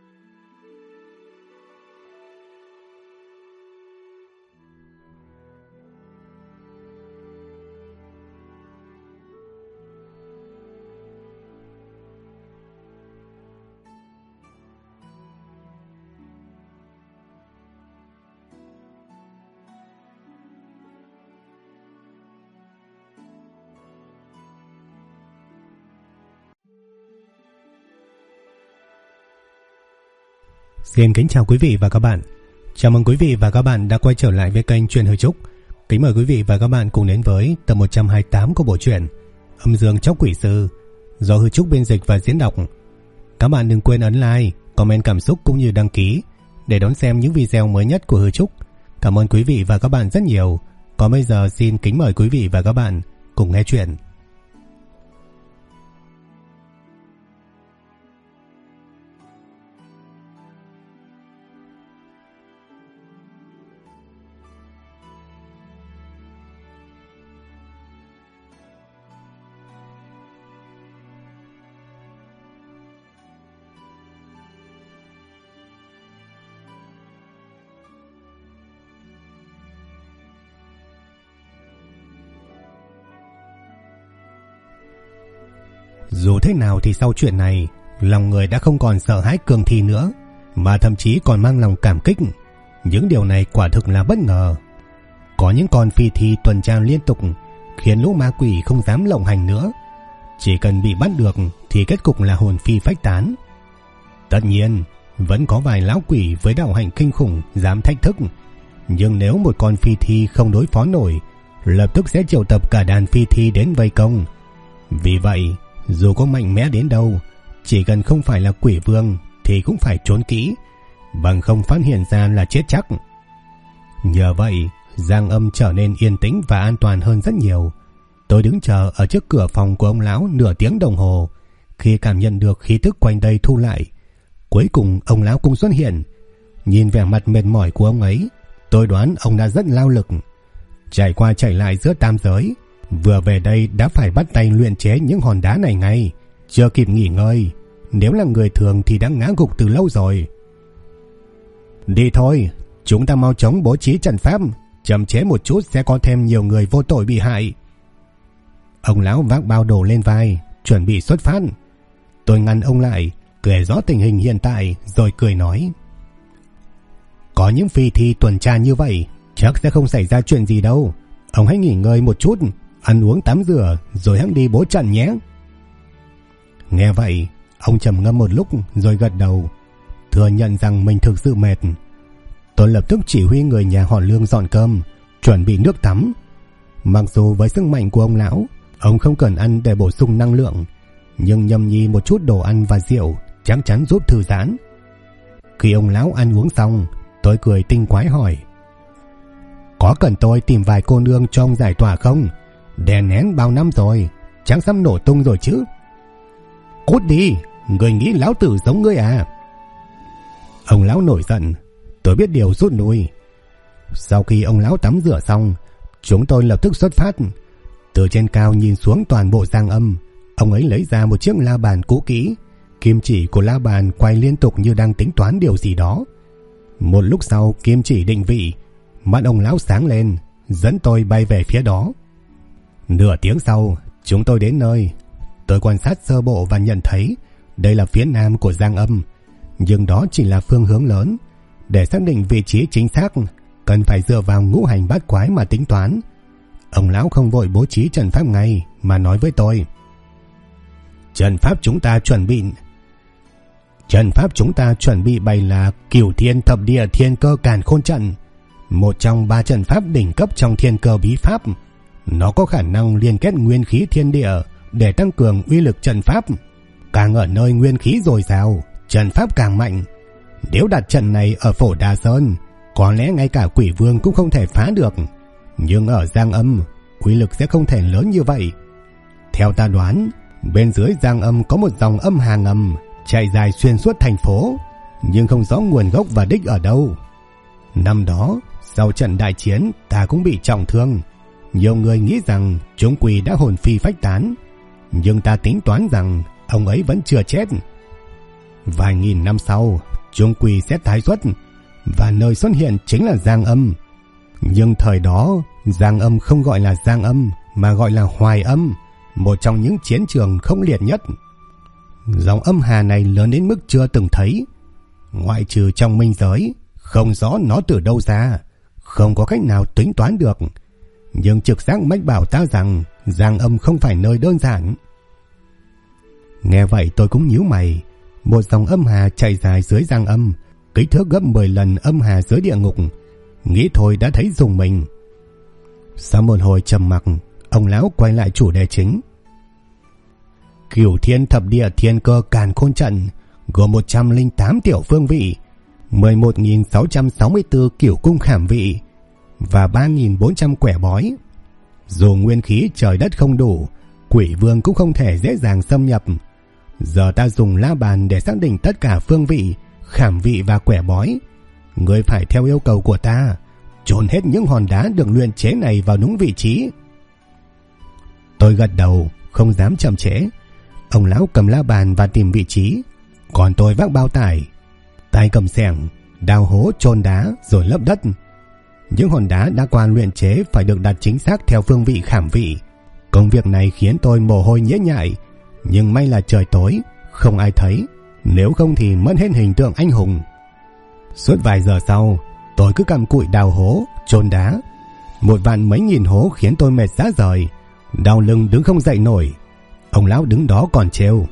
Xin kính chào quý vị và các bạn. Chào mừng quý vị và các bạn đã quay trở lại với kênh Truyện Hư Trúc. Kính mời quý vị và các bạn cùng đến với tập 128 của bộ truyện Âm Dương Chóc Quỷ Sư do Hư Trúc biên dịch và diễn đọc. Các bạn đừng quên ấn like, comment cảm xúc cũng như đăng ký để đón xem những video mới nhất của Hư Trúc. Cảm ơn quý vị và các bạn rất nhiều. Còn bây giờ xin kính mời quý vị và các bạn cùng nghe chuyện. Dù thế nào thì sau chuyện này, lòng người đã không còn sợ hãi Cường Thi nữa, mà thậm chí còn mang lòng cảm kích. Những điều này quả thực là bất ngờ. Có những con phi thi tuần tra liên tục khiến lũ ma quỷ không dám lộng hành nữa. Chỉ cần bị bắt được thì kết cục là hồn phi phách tán. Tất nhiên, vẫn có vài lão quỷ với đạo hạnh kinh khủng dám thách thức. Nhưng nếu một con phi thi không đối phó nổi, lập tức sẽ triệu tập cả đàn phi thi đến vây công. Vì vậy, dù có mạnh mẽ đến đâu, chỉ cần không phải là quỷ vương thì cũng phải trốn kỹ, bằng không phát hiện ra là chết chắc. Nhờ vậy, Giang Âm trở nên yên tĩnh và an toàn hơn rất nhiều. Tôi đứng chờ ở trước cửa phòng của ông lão nửa tiếng đồng hồ. Khi cảm nhận được khí tức quanh đây thu lại, cuối cùng ông lão cũng xuất hiện. Nhìn vẻ mặt mệt mỏi của ông ấy, tôi đoán ông đã rất lao lực. Trải qua chạy lại giữa tam giới, vừa về đây đã phải bắt tay luyện chế những hòn đá này ngay, chưa kịp nghỉ ngơi. Nếu là người thường thì đã ngã gục từ lâu rồi. Đi thôi, chúng ta mau chóng bố trí trận pháp, chậm chế một chút sẽ có thêm nhiều người vô tội bị hại. Ông lão vác bao đồ lên vai, chuẩn bị xuất phát. Tôi ngăn ông lại, kể rõ tình hình hiện tại rồi cười nói: có những phi thi tuần tra như vậy, chắc sẽ không xảy ra chuyện gì đâu. Ông hãy nghỉ ngơi một chút, ăn uống tắm rửa rồi hãng đi bố trận nhé. Nghe vậy, ông trầm ngâm một lúc rồi gật đầu, thừa nhận rằng mình thực sự mệt. Tôi lập tức chỉ huy người nhà họ Lương dọn cơm, chuẩn bị nước tắm. Mặc dù với sức mạnh của ông lão, ông không cần ăn để bổ sung năng lượng, nhưng nhâm nhi một chút đồ ăn và rượu chắc chắn giúp thư giãn. Khi ông lão ăn uống xong, tôi cười tinh quái hỏi: có cần tôi tìm vài cô nương cho ông giải tỏa không? Đè nén bao năm rồi, chắc sắp nổ tung rồi chứ. Cút đi, người nghĩ lão tử giống ngươi à? Ông lão nổi giận. Tôi biết điều rút lui. Sau khi ông lão tắm rửa xong, chúng tôi lập tức xuất phát. Từ trên cao nhìn xuống toàn bộ Giang Âm, ông ấy lấy ra một chiếc la bàn cũ kỹ. Kim chỉ của la bàn quay liên tục như đang tính toán điều gì đó. Một lúc sau kim chỉ định vị, mắt ông lão sáng lên, dẫn tôi bay về phía đó. Nửa tiếng sau, chúng tôi đến nơi. Tôi quan sát sơ bộ và nhận thấy đây là phía nam của Giang Âm, nhưng đó chỉ là phương hướng lớn. Để xác định vị trí chính xác, cần phải dựa vào ngũ hành bát quái mà tính toán. Ông lão không vội bố trí trận pháp ngay mà nói với tôi: trận pháp chúng ta chuẩn bị bày là Cửu Thiên Thập Địa Thiên Cơ Càn Khôn trận, một trong 3 trận pháp đỉnh cấp trong Thiên Cơ bí pháp. Nó có khả năng liên kết nguyên khí thiên địa để tăng cường uy lực trận pháp. Càng ở nơi nguyên khí dồi dào, trận pháp càng mạnh. Nếu đặt trận này ở Phổ Đà Sơn, có lẽ ngay cả quỷ vương cũng không thể phá được. Nhưng ở Giang Âm, uy lực sẽ không thể lớn như vậy. Theo ta đoán, bên dưới Giang Âm có một dòng âm hà ngầm chạy dài xuyên suốt thành phố, nhưng không rõ nguồn gốc và đích ở đâu. Năm đó, sau trận đại chiến, ta cũng bị trọng thương. Nhiều người nghĩ rằng chúng quỷ đã hồn phi phách tán, nhưng ta tính toán rằng ông ấy vẫn chưa chết. Vài nghìn năm sau, chung quy sẽ tái xuất, và nơi xuất hiện chính là Giang Âm. Nhưng thời đó Giang Âm không gọi là Giang Âm mà gọi là Hoài Âm, một trong những chiến trường không liệt nhất. Dòng âm hà này lớn đến mức chưa từng thấy, ngoại trừ trong minh giới, không rõ nó từ đâu ra, không có cách nào tính toán được. Nhưng trực giác mách bảo ta rằng Giang Âm không phải nơi đơn giản. Nghe vậy tôi cũng nhíu mày. Một dòng âm hà chạy dài dưới Giang Âm, kích thước gấp 10 lần âm hà dưới địa ngục. Nghĩ thôi đã thấy rùng mình. Sau một hồi trầm mặc, ông lão quay lại chủ đề chính. Cửu Thiên Thập Địa Thiên Cơ Càn Khôn Trận gồm 108 tiểu phương vị, 11.664 cửu cung khảm vị và 3.400 quẻ bói. Dù nguyên khí trời đất không đủ, quỷ vương cũng không thể dễ dàng xâm nhập. Giờ ta dùng la bàn để xác định tất cả phương vị, khảm vị và quẻ bói. Ngươi phải theo yêu cầu của ta chôn hết những hòn đá được luyện chế này vào đúng vị trí. Tôi gật đầu, không dám chậm trễ. Ông lão cầm la bàn và tìm vị trí, còn tôi vác bao tải, tay cầm xẻng, đào hố chôn đá rồi lấp đất. Những hòn đá đã qua luyện chế phải được đặt chính xác theo phương vị khảm vị. Công việc này khiến tôi mồ hôi nhễ nhại, nhưng may là trời tối, không ai thấy, nếu không thì mất hết hình tượng anh hùng. Suốt vài giờ sau, tôi cứ cầm cụi đào hố, chôn đá. Một vạn mấy nghìn hố khiến tôi mệt rã rời, đau lưng đứng không dậy nổi. Ông lão đứng đó còn trêu: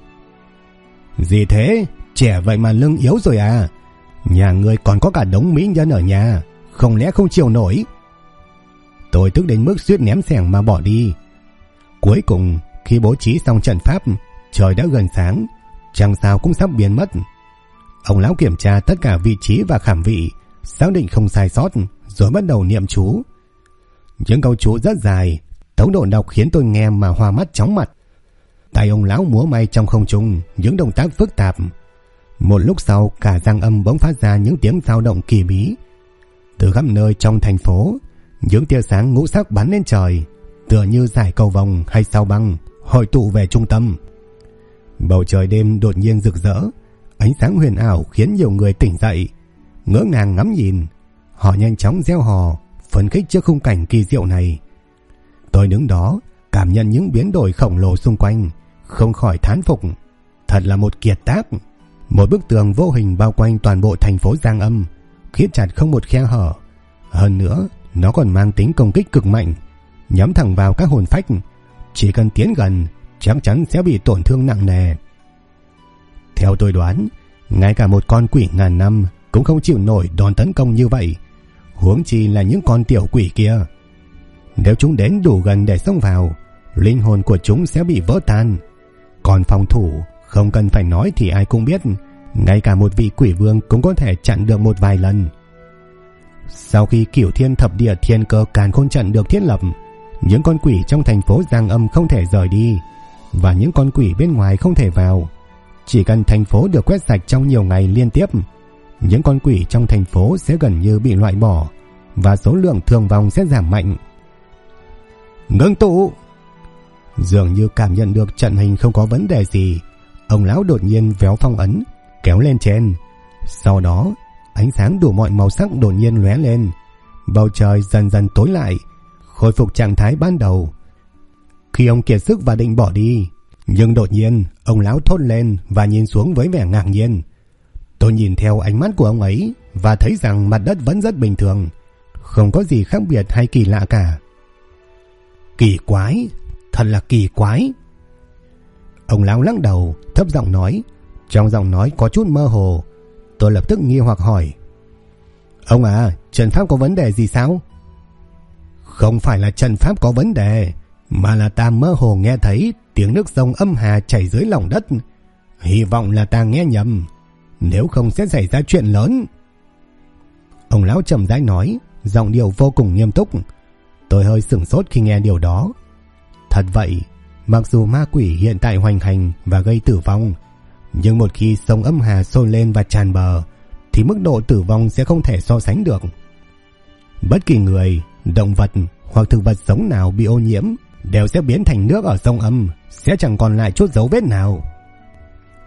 Gì thế, trẻ vậy mà lưng yếu rồi à? Nhà ngươi còn có cả đống mỹ nhân ở nhà, không lẽ không chịu nổi? Tôi tức đến mức suýt ném xẻng mà bỏ đi. Cuối cùng khi bố trí xong trận pháp, trời đã gần sáng, trăng sao cũng sắp biến mất. Ông lão kiểm tra tất cả vị trí và khảm vị, xác định không sai sót, rồi bắt đầu niệm chú. Những câu chú rất dài, tốc độ đọc khiến tôi nghe mà hoa mắt chóng mặt. Tay ông lão múa may trong không trung, những động tác phức tạp. Một lúc sau, cả Giang Âm bỗng phát ra những tiếng dao động kỳ bí. Từ khắp nơi trong thành phố, những tia sáng ngũ sắc bắn lên trời, tựa như dải cầu vồng hay sao băng hội tụ về trung tâm. Bầu trời đêm đột nhiên rực rỡ, ánh sáng huyền ảo khiến nhiều người tỉnh dậy, ngỡ ngàng ngắm nhìn. Họ nhanh chóng reo hò, phấn khích trước khung cảnh kỳ diệu này. Tôi đứng đó, cảm nhận những biến đổi khổng lồ xung quanh, không khỏi thán phục. Thật là một kiệt tác. Một bức tường vô hình bao quanh toàn bộ thành phố Giang Âm, khít chặt không một khe hở. Hơn nữa, nó còn mang tính công kích cực mạnh, nhắm thẳng vào các hồn phách. Chỉ cần tiến gần, chắc chắn sẽ bị tổn thương nặng nề. Theo tôi đoán, ngay cả một con quỷ ngàn năm cũng không chịu nổi đòn tấn công như vậy, huống chi là những con tiểu quỷ kia. Nếu chúng đến đủ gần để xông vào, linh hồn của chúng sẽ bị vỡ tan. Còn phòng thủ, không cần phải nói thì ai cũng biết, ngay cả một vị quỷ vương cũng có thể chặn được một vài lần. Sau khi Cửu Thiên Thập Địa Thiên Cơ Càn Khôn Trận được thiết lập, những con quỷ trong thành phố Giang Âm không thể rời đi, và những con quỷ bên ngoài không thể vào. Chỉ cần thành phố được quét sạch trong nhiều ngày liên tiếp, những con quỷ trong thành phố sẽ gần như bị loại bỏ, và số lượng thương vong sẽ giảm mạnh. Ngưng tụ! Dường như cảm nhận được trận hình không có vấn đề gì, ông lão đột nhiên véo phong ấn, kéo lên trên. Sau đó, ánh sáng đủ mọi màu sắc đột nhiên lóe lên, bầu trời dần dần tối lại, khôi phục trạng thái ban đầu. Khi ông kiệt sức và định bỏ đi, nhưng đột nhiên ông lão thốt lên và nhìn xuống với vẻ ngạc nhiên. Tôi nhìn theo ánh mắt của ông ấy và thấy rằng mặt đất vẫn rất bình thường, không có gì khác biệt hay kỳ lạ cả. Kỳ quái, thật là kỳ quái. Ông lão lắc đầu, thấp giọng nói, trong giọng nói có chút mơ hồ. Tôi lập tức nghi hoặc hỏi: Ông à, trận pháp có vấn đề gì sao? Không phải là trận pháp có vấn đề, mà là ta mơ hồ nghe thấy tiếng nước sông âm hà chảy dưới lòng đất. Hy vọng là ta nghe nhầm, nếu không sẽ xảy ra chuyện lớn. Ông lão chậm rãi nói, giọng điệu vô cùng nghiêm túc. Tôi hơi sửng sốt khi nghe điều đó. Thật vậy, mặc dù ma quỷ hiện tại hoành hành và gây tử vong, nhưng một khi sông âm hà sôi lên và tràn bờ thì mức độ tử vong sẽ không thể so sánh được. Bất kỳ người, động vật hoặc thực vật sống nào bị ô nhiễm đều sẽ biến thành nước ở sông âm, sẽ chẳng còn lại chút dấu vết nào.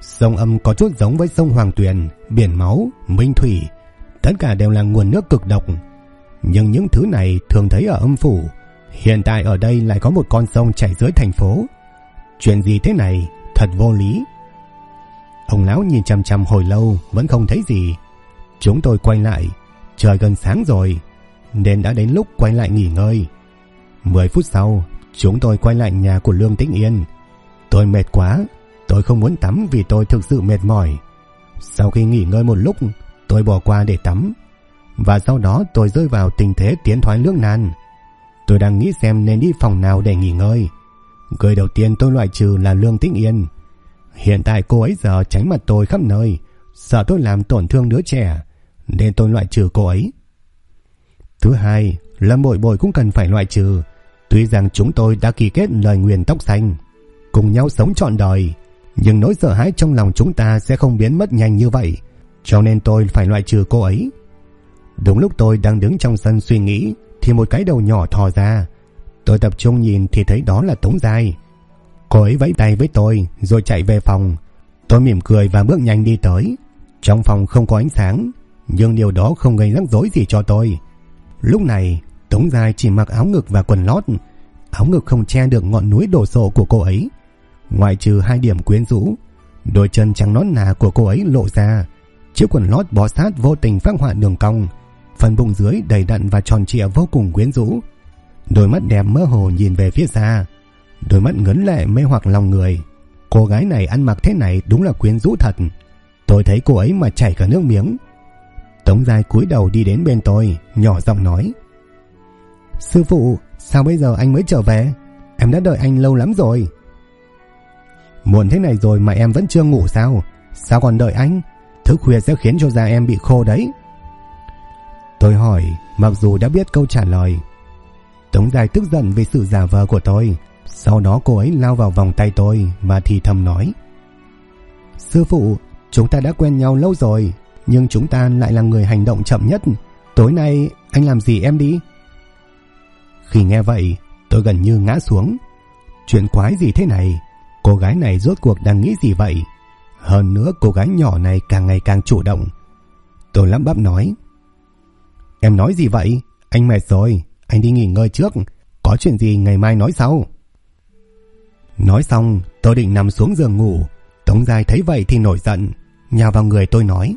Sông Âm có chút giống với sông Hoàng Tuyền, biển máu, Minh Thủy, tất cả đều là nguồn nước cực độc. Nhưng những thứ này thường thấy ở âm phủ, hiện tại ở đây lại có một con sông chảy dưới thành phố. Chuyện gì thế này, thật vô lý. Ông lão nhìn chằm chằm hồi lâu vẫn không thấy gì. Chúng tôi quay lại, trời gần sáng rồi nên đã đến lúc quay lại nghỉ ngơi. 10 phút sau, chúng tôi quay lại nhà của Lương Tĩnh Yên. Tôi mệt quá, tôi không muốn tắm vì tôi thực sự mệt mỏi. Sau khi nghỉ ngơi một lúc, tôi bỏ qua để tắm. Và sau đó tôi rơi vào tình thế tiến thoái lưỡng nan. Tôi đang nghĩ xem nên đi phòng nào để nghỉ ngơi. Người đầu tiên tôi loại trừ là Lương Tĩnh Yên. Hiện tại cô ấy giờ tránh mặt tôi khắp nơi, sợ tôi làm tổn thương đứa trẻ, nên tôi loại trừ cô ấy. Thứ hai, Lâm Bội Bội cũng cần phải loại trừ. Tuy rằng chúng tôi đã ký kết lời nguyền tóc xanh, cùng nhau sống trọn đời, nhưng nỗi sợ hãi trong lòng chúng ta sẽ không biến mất nhanh như vậy, cho nên tôi phải loại trừ cô ấy. Đúng lúc tôi đang đứng trong sân suy nghĩ thì một cái đầu nhỏ thò ra. Tôi tập trung nhìn thì thấy đó là Tống Giai. Cô ấy vẫy tay với tôi rồi chạy về phòng. Tôi mỉm cười và bước nhanh đi tới. Trong phòng không có ánh sáng, nhưng điều đó không gây rắc rối gì cho tôi. Lúc này Tống Giai chỉ mặc áo ngực và quần lót. Áo ngực không che được ngọn núi đồ sộ của cô ấy, ngoại trừ 2 điểm quyến rũ. Đôi chân trắng nõn nà của cô ấy lộ ra, chiếc quần lót bó sát vô tình phác họa đường cong, phần bụng dưới đầy đặn và tròn trịa vô cùng quyến rũ. Đôi mắt đẹp mơ hồ nhìn về phía xa, đôi mắt ngấn lệ mê hoặc lòng người. Cô gái này ăn mặc thế này đúng là quyến rũ thật. Tôi thấy cô ấy mà chảy cả nước miếng. Tống Giai cúi đầu đi đến bên tôi, nhỏ giọng nói: "Sư phụ, sao bây giờ anh mới trở về? Em đã đợi anh lâu lắm rồi." "Muộn thế này rồi mà em vẫn chưa ngủ sao? Sao còn đợi anh? Thức khuya sẽ khiến cho da em bị khô đấy." Tôi hỏi, mặc dù đã biết câu trả lời. Tống Giai tức giận vì sự giả vờ của tôi. Sau đó cô ấy lao vào vòng tay tôi và thì thầm nói: "Sư phụ, chúng ta đã quen nhau lâu rồi, nhưng chúng ta lại là người hành động chậm nhất. Tối nay anh làm gì em đi?" Khi nghe vậy, tôi gần như ngã xuống. Chuyện quái gì thế này? Cô gái này rốt cuộc đang nghĩ gì vậy? Hơn nữa cô gái nhỏ này càng ngày càng chủ động. Tôi lắp bắp nói: "Em nói gì vậy? Anh mệt rồi, anh đi nghỉ ngơi trước. Có chuyện gì ngày mai nói sau." Nói xong, tôi định nằm xuống giường ngủ. Tống Giai thấy vậy thì nổi giận, nhào vào người tôi nói: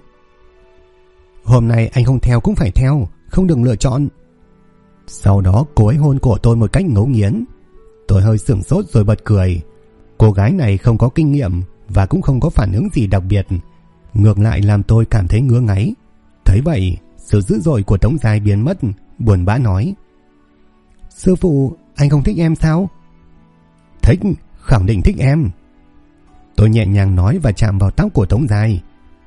"Hôm nay anh không theo cũng phải theo, không được lựa chọn." Sau đó cô ấy hôn cổ tôi một cách ngấu nghiến. Tôi hơi sửng sốt rồi bật cười. Cô gái này không có kinh nghiệm và cũng không có phản ứng gì đặc biệt, ngược lại làm tôi cảm thấy ngứa ngáy. Thấy vậy, sự dữ dội của Tống Giai biến mất, buồn bã nói: "Sư phụ, anh không thích em sao?" "Thích, khẳng định thích em." Tôi nhẹ nhàng nói và chạm vào tóc của Tống Giai.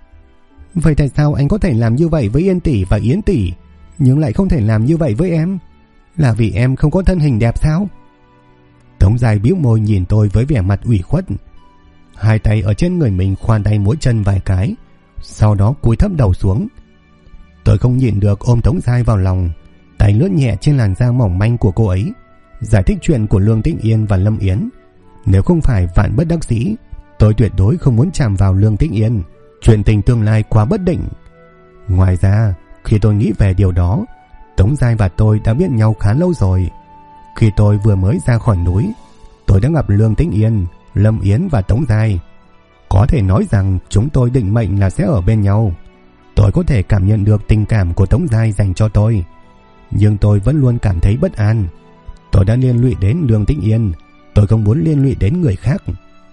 "Vậy tại sao anh có thể làm như vậy với Yên tỷ và Yến tỷ, nhưng lại không thể làm như vậy với em? Là vì em không có thân hình đẹp sao?" Tống Giai bĩu môi nhìn tôi với vẻ mặt ủy khuất. Hai tay ở trên người mình khoan tay múa chân vài cái, sau đó cúi thấp đầu xuống. Tôi không nhịn được ôm Tống Giai vào lòng, tay lướt nhẹ trên làn da mỏng manh của cô ấy, giải thích chuyện của Lương Tĩnh Yên và Lâm Yến. Nếu không phải vạn bất đắc dĩ, tôi tuyệt đối không muốn chạm vào Lương Tĩnh Yên. Chuyện tình tương lai quá bất định. Ngoài ra, khi tôi nghĩ về điều đó, Tống Giai và tôi đã biết nhau khá lâu rồi. Khi tôi vừa mới ra khỏi núi, tôi đã gặp Lương Tĩnh Yên, Lâm Yến và Tống Giai. Có thể nói rằng chúng tôi định mệnh là sẽ ở bên nhau. Tôi có thể cảm nhận được tình cảm của Tống Giai dành cho tôi, nhưng tôi vẫn luôn cảm thấy bất an. Tôi đã liên lụy đến Lương Tĩnh Yên, tôi không muốn liên lụy đến người khác.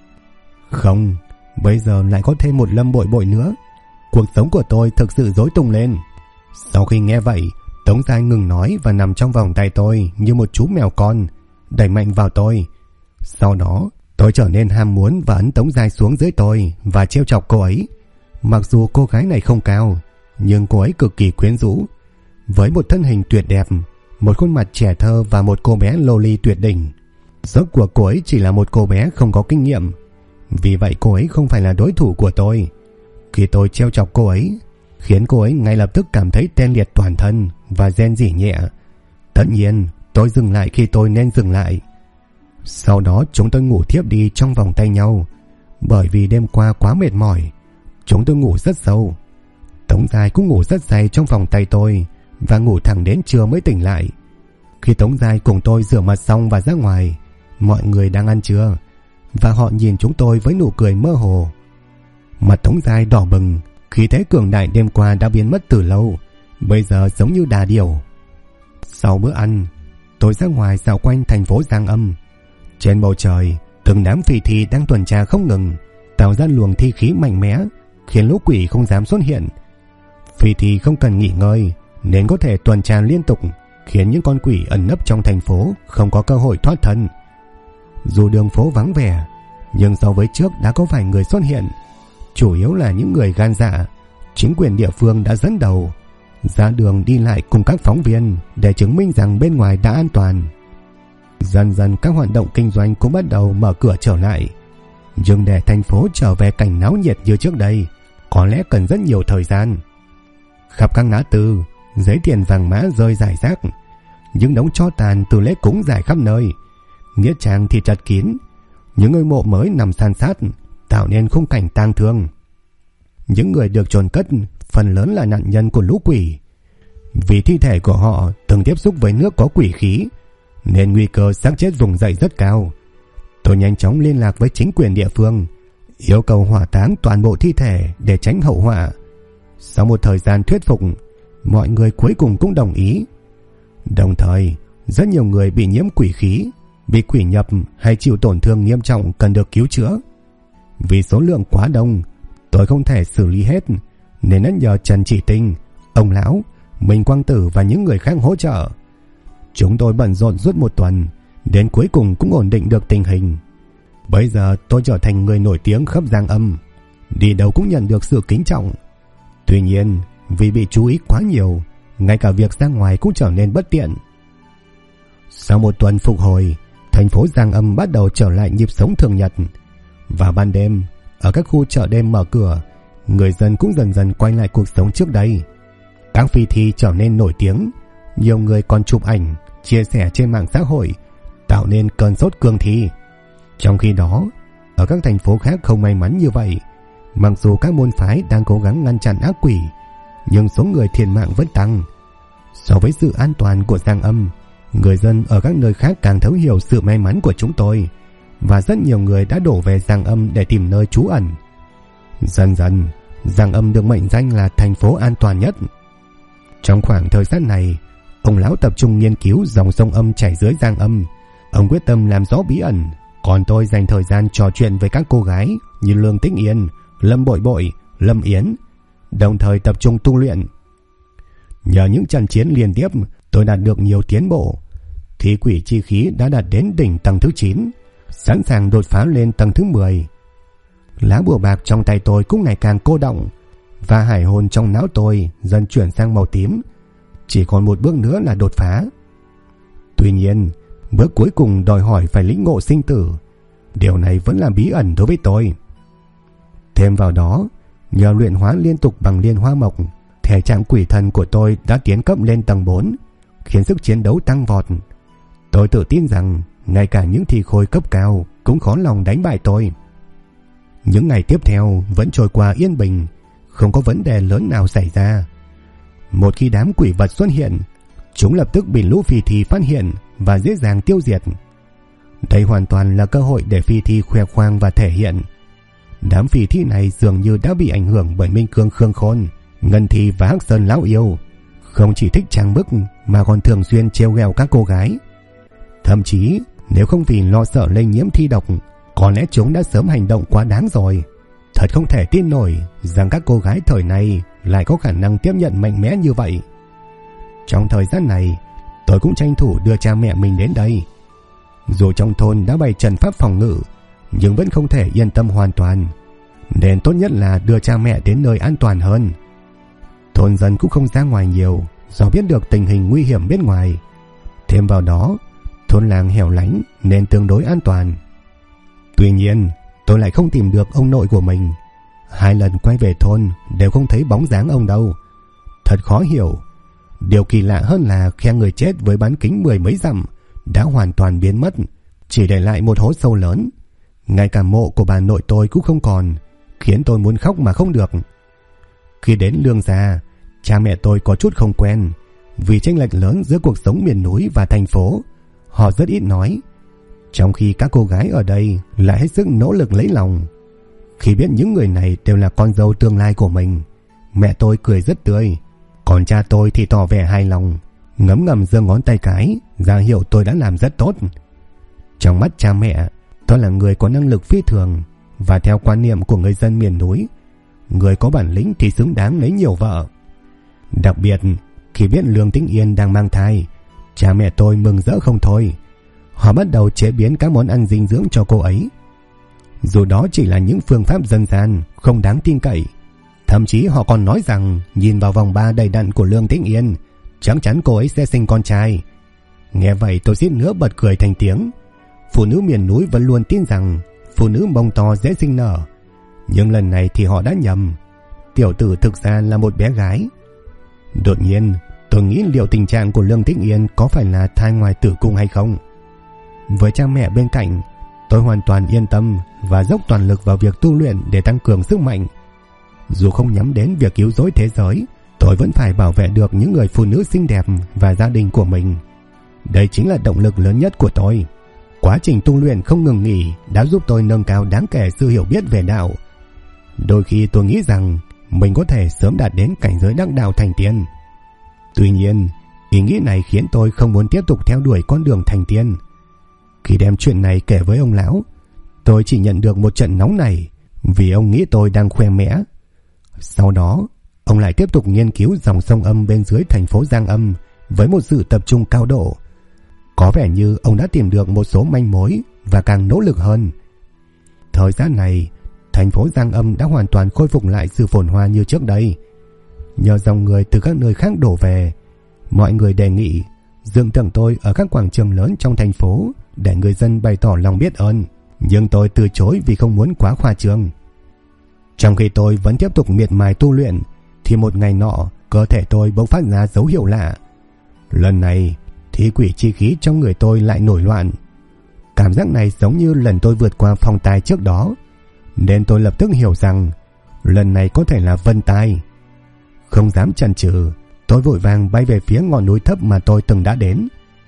Không, bây giờ lại có thêm một Lâm Bội Bội nữa. Cuộc sống của tôi thực sự rối tung lên. Sau khi nghe vậy, Tống Giai ngừng nói và nằm trong vòng tay tôi như một chú mèo con, đẩy mạnh vào tôi. Sau đó, tôi trở nên ham muốn và ấn Tống Giai xuống dưới tôi và trêu chọc cô ấy. Mặc dù cô gái này không cao, nhưng cô ấy cực kỳ quyến rũ. Với một thân hình tuyệt đẹp, một khuôn mặt trẻ thơ và một cô bé loli tuyệt đỉnh. Rốt cuộc cô ấy chỉ là một cô bé không có kinh nghiệm, vì vậy cô ấy không phải là đối thủ của tôi. Khi tôi trêu chọc cô ấy, khiến cô ấy ngay lập tức cảm thấy tê liệt toàn thân và rên rỉ nhẹ. Tất nhiên, tôi dừng lại khi tôi nên dừng lại. Sau đó chúng tôi ngủ thiếp đi trong vòng tay nhau. Bởi vì đêm qua quá mệt mỏi, chúng tôi ngủ rất sâu. Tống Giai cũng ngủ rất say trong phòng tay tôi và ngủ thẳng đến trưa mới tỉnh lại. Khi Tống Giai cùng tôi rửa mặt xong và ra ngoài, mọi người đang ăn trưa và họ nhìn chúng tôi với nụ cười mơ hồ. Mặt Tống Giai đỏ bừng, khí thế cường đại đêm qua đã biến mất từ lâu, bây giờ giống như đà điểu. Sau bữa ăn, tôi ra ngoài dạo quanh thành phố Giang Âm. Trên bầu trời, từng đám phỉ thí đang tuần tra không ngừng, tạo ra luồng thi khí mạnh mẽ, khiến lũ quỷ không dám xuất hiện. Phỉ thí không cần nghỉ ngơi nên có thể tuần tra liên tục, khiến những con quỷ ẩn nấp trong thành phố không có cơ hội thoát thân. Dù đường phố vắng vẻ, nhưng so với trước đã có vài người xuất hiện, chủ yếu là những người gan dạ. Chính quyền địa phương đã dẫn đầu ra đường đi lại cùng các phóng viên để chứng minh rằng bên ngoài đã an toàn. Dần dần các hoạt động kinh doanh cũng bắt đầu mở cửa trở lại, nhưng để thành phố trở về cảnh náo nhiệt như trước đây có lẽ cần rất nhiều thời gian. Khắp các ngã tư, giấy tiền vàng mã rơi rải rác, những đống tro tàn từ lễ cúng rải khắp nơi, nghĩa trang thì chật kín, những ngôi mộ mới nằm san sát tạo nên khung cảnh tang thương. Những người được chôn cất phần lớn là nạn nhân của lũ quỷ. Vì thi thể của họ từng tiếp xúc với nước có quỷ khí nên nguy cơ xác chết vùng dậy rất cao. Tôi nhanh chóng liên lạc với chính quyền địa phương, yêu cầu hỏa táng toàn bộ thi thể để tránh hậu họa. Sau một thời gian thuyết phục, mọi người cuối cùng cũng đồng ý. Đồng thời, rất nhiều người bị nhiễm quỷ khí, bị quỷ nhập hay chịu tổn thương nghiêm trọng cần được cứu chữa. Vì số lượng quá đông, tôi không thể xử lý hết nên đã nhờ Trần Chỉ Tinh, ông Lão, Minh Quang Tử và những người khác hỗ trợ. Chúng tôi bận rộn suốt một tuần, đến cuối cùng cũng ổn định được tình hình. Bây giờ tôi trở thành người nổi tiếng khắp Giang Âm, đi đâu cũng nhận được sự kính trọng. Tuy nhiên, vì bị chú ý quá nhiều, ngay cả việc ra ngoài cũng trở nên bất tiện. Sau một tuần phục hồi, thành phố Giang Âm bắt đầu trở lại nhịp sống thường nhật. Vào ban đêm, ở các khu chợ đêm mở cửa, người dân cũng dần dần quay lại cuộc sống trước đây. Các phi thi trở nên nổi tiếng, nhiều người còn chụp ảnh, chia sẻ trên mạng xã hội, tạo nên cơn sốt cương thi. Trong khi đó, ở các thành phố khác không may mắn như vậy. Mặc dù các môn phái đang cố gắng ngăn chặn ác quỷ, nhưng số người thiệt mạng vẫn tăng. So với sự an toàn của Giang Âm, người dân ở các nơi khác càng thấu hiểu sự may mắn của chúng tôi, và rất nhiều người đã đổ về Giang Âm để tìm nơi trú ẩn. Dần dần, Giang Âm được mệnh danh là thành phố an toàn nhất. Trong khoảng thời gian này, ông Lão tập trung nghiên cứu dòng sông Âm chảy dưới Giang Âm. Ông quyết tâm làm rõ bí ẩn, còn tôi dành thời gian trò chuyện với các cô gái như Lương Tĩnh Yên, Lâm Bội Bội, Lâm Yến, đồng thời tập trung tu luyện. Nhờ những trận chiến liên tiếp, tôi đạt được nhiều tiến bộ. Thi quỷ chi khí đã đạt đến đỉnh tầng thứ 9, sẵn sàng đột phá lên tầng thứ 10. Lá bùa bạc trong tay tôi cũng ngày càng cô đọng, và hải hồn trong não tôi dần chuyển sang màu tím. Chỉ còn một bước nữa là đột phá. Tuy nhiên, bước cuối cùng đòi hỏi phải lĩnh ngộ sinh tử. Điều này vẫn là bí ẩn đối với tôi. Thêm vào đó, nhờ luyện hóa liên tục bằng liên hoa mộc, thể trạng quỷ thần của tôi đã tiến cấp lên tầng 4, khiến sức chiến đấu tăng vọt. Tôi tự tin rằng ngay cả những thi khôi cấp cao cũng khó lòng đánh bại tôi. Những ngày tiếp theo vẫn trôi qua yên bình, không có vấn đề lớn nào xảy ra. Một khi đám quỷ vật xuất hiện, chúng lập tức bị lũ phi thi phát hiện và dễ dàng tiêu diệt. Đây hoàn toàn là cơ hội để phi thi khoe khoang và thể hiện. Đám phi thi này dường như đã bị ảnh hưởng bởi Minh Cương Khương Khôn, Ngân Thi và Hắc Sơn Lão Yêu. Không chỉ thích trang bức mà còn thường xuyên trêu ghẹo các cô gái. Thậm chí nếu không vì lo sợ lây nhiễm thi độc, có lẽ chúng đã sớm hành động quá đáng rồi. Thật không thể tin nổi rằng các cô gái thời này lại có khả năng tiếp nhận mạnh mẽ như vậy. Trong thời gian này, tôi cũng tranh thủ đưa cha mẹ mình đến đây. Dù trong thôn đã bày trận pháp phòng ngự, nhưng vẫn không thể yên tâm hoàn toàn, nên tốt nhất là đưa cha mẹ đến nơi an toàn hơn. Thôn dân cũng không ra ngoài nhiều do biết được tình hình nguy hiểm bên ngoài. Thêm vào đó, thôn làng hẻo lánh nên tương đối an toàn. Tuy nhiên, tôi lại không tìm được ông nội của mình. 2 lần quay về thôn đều không thấy bóng dáng ông đâu. Thật khó hiểu. Điều kỳ lạ hơn là khe người chết với bán kính 10 mấy dặm đã hoàn toàn biến mất, chỉ để lại một hố sâu lớn. Ngay cả mộ của bà nội tôi cũng không còn, khiến tôi muốn khóc mà không được. Khi đến Lương Gia, cha mẹ tôi có chút không quen, vì chênh lệch lớn giữa cuộc sống miền núi và thành phố. Họ rất ít nói, trong khi các cô gái ở đây lại hết sức nỗ lực lấy lòng. Khi biết những người này đều là con dâu tương lai của mình, mẹ tôi cười rất tươi, còn cha tôi thì tỏ vẻ hài lòng, ngấm ngầm giơ ngón tay cái ra hiệu tôi đã làm rất tốt. Trong mắt cha mẹ, tôi là người có năng lực phi thường, và theo quan niệm của người dân miền núi, người có bản lĩnh thì xứng đáng lấy nhiều vợ. Đặc biệt khi biết Lương Tĩnh Yên đang mang thai, cha mẹ tôi mừng rỡ không thôi. Họ bắt đầu chế biến các món ăn dinh dưỡng cho cô ấy. Dù đó chỉ là những phương pháp dân gian không đáng tin cậy, thậm chí họ còn nói rằng nhìn vào vòng ba đầy đặn của Lương Tĩnh Yên, chắc chắn cô ấy sẽ sinh con trai. Nghe vậy tôi suýt nữa bật cười thành tiếng. Phụ nữ miền núi vẫn luôn tin rằng phụ nữ mông to dễ sinh nở, nhưng lần này thì họ đã nhầm. Tiểu tử thực ra là một bé gái. Đột nhiên tôi nghĩ liệu tình trạng của Lương Tĩnh Yên có phải là thai ngoài tử cung hay không. Với cha mẹ bên cạnh, tôi hoàn toàn yên tâm và dốc toàn lực vào việc tu luyện để tăng cường sức mạnh. Dù không nhắm đến việc cứu rỗi thế giới, tôi vẫn phải bảo vệ được những người phụ nữ xinh đẹp và gia đình của mình. Đây chính là động lực lớn nhất của tôi. Quá trình tu luyện không ngừng nghỉ đã giúp tôi nâng cao đáng kể sự hiểu biết về đạo. Đôi khi tôi nghĩ rằng mình có thể sớm đạt đến cảnh giới đắc đạo thành tiên. Tuy nhiên, ý nghĩ này khiến tôi không muốn tiếp tục theo đuổi con đường thành tiên. Khi đem chuyện này kể với ông lão, tôi chỉ nhận được một trận nóng nảy vì ông nghĩ tôi đang khoe mẽ. Sau đó, ông lại tiếp tục nghiên cứu dòng sông âm bên dưới thành phố Giang Âm với một sự tập trung cao độ. Có vẻ như ông đã tìm được một số manh mối và càng nỗ lực hơn. Thời gian này, thành phố Giang Âm đã hoàn toàn khôi phục lại sự phồn hoa như trước đây. Nhờ dòng người từ các nơi khác đổ về, mọi người đề nghị dựng tượng tôi ở các quảng trường lớn trong thành phố để người dân bày tỏ lòng biết ơn, nhưng tôi từ chối vì không muốn quá khoa trương. Trong khi tôi vẫn tiếp tục miệt mài tu luyện, thì một ngày nọ cơ thể tôi bỗng phát ra dấu hiệu lạ. Lần này thì quỷ chi khí trong người tôi lại nổi loạn. Cảm giác này giống như lần tôi vượt qua phong tai trước đó, nên tôi lập tức hiểu rằng lần này có thể là vân tai. Không dám chần chừ, tôi vội vàng bay về phía ngọn núi thấp mà tôi từng đã đến.